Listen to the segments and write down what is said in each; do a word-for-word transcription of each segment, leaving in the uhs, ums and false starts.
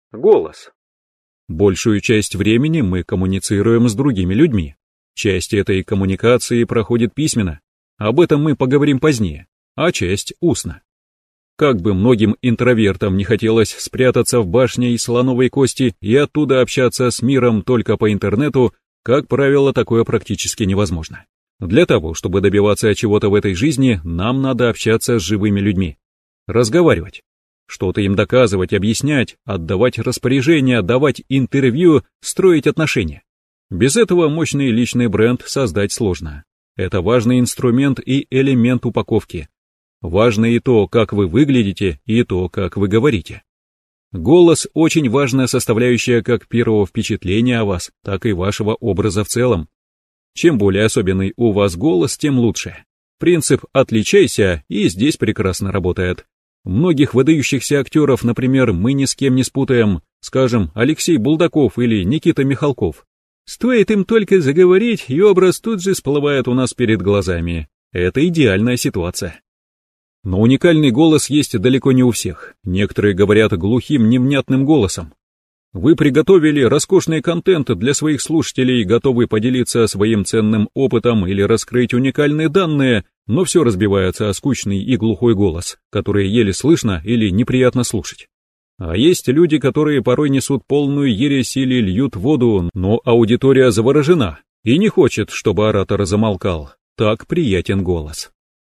Голос. Большую часть времени мы коммуницируем с другими людьми. Часть этой коммуникации проходит письменно, об этом мы поговорим позднее, а часть устно. Как бы многим интровертам не хотелось спрятаться в башне из слоновой кости и оттуда общаться с миром только по интернету, как правило, такое практически невозможно. Для того, чтобы добиваться чего-то в этой жизни, нам надо общаться с живыми людьми. Разговаривать. Что-то им доказывать, объяснять, отдавать распоряжения, давать интервью, строить отношения. Без этого мощный личный бренд создать сложно. Это важный инструмент и элемент упаковки. Важно и то, как вы выглядите, и то, как вы говорите. Голос – очень важная составляющая как первого впечатления о вас, так и вашего образа в целом. Чем более особенный у вас голос, тем лучше. Принцип «отличайся» и здесь прекрасно работает. Многих выдающихся актеров, например, мы ни с кем не спутаем, скажем, Алексей Булдаков или Никита Михалков. Стоит им только заговорить, и образ тут же всплывает у нас перед глазами. Это идеальная ситуация. Но уникальный голос есть далеко не у всех. Некоторые говорят глухим, невнятным голосом. Вы приготовили роскошный контент для своих слушателей, готовы поделиться своим ценным опытом или раскрыть уникальные данные, но все разбивается о скучный и глухой голос, который еле слышно или неприятно слушать. А есть люди, которые порой несут полную ересь или льют воду, но аудитория заворожена и не хочет, чтобы оратор замолкал. Так приятен голос.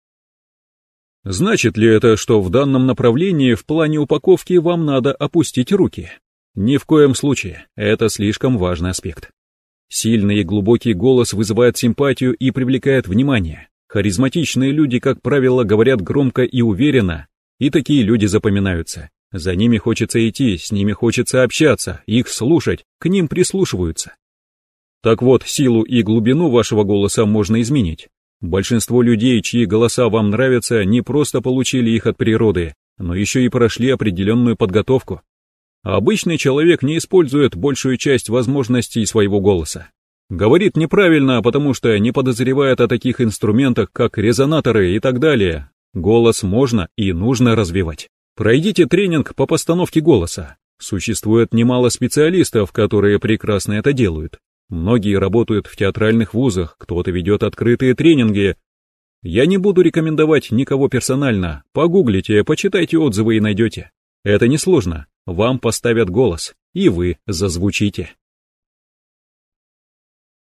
Значит ли это, что в данном направлении в плане упаковки вам надо опустить руки? Ни в коем случае, это слишком важный аспект. Сильный и глубокий голос вызывает симпатию и привлекает внимание. Харизматичные люди, как правило, говорят громко и уверенно, и такие люди запоминаются. За ними хочется идти, с ними хочется общаться, их слушать, к ним прислушиваются. Так вот, силу и глубину вашего голоса можно изменить. Большинство людей, чьи голоса вам нравятся, не просто получили их от природы, но еще и прошли определенную подготовку. Обычный человек не использует большую часть возможностей своего голоса. Говорит неправильно, потому что не подозревает о таких инструментах, как резонаторы и так далее. Голос можно и нужно развивать. Пройдите тренинг по постановке голоса. Существует немало специалистов, которые прекрасно это делают. Многие работают в театральных вузах, кто-то ведет открытые тренинги. Я не буду рекомендовать никого персонально. Погуглите, почитайте отзывы и найдете. Это несложно. Вам поставят голос, и вы зазвучите.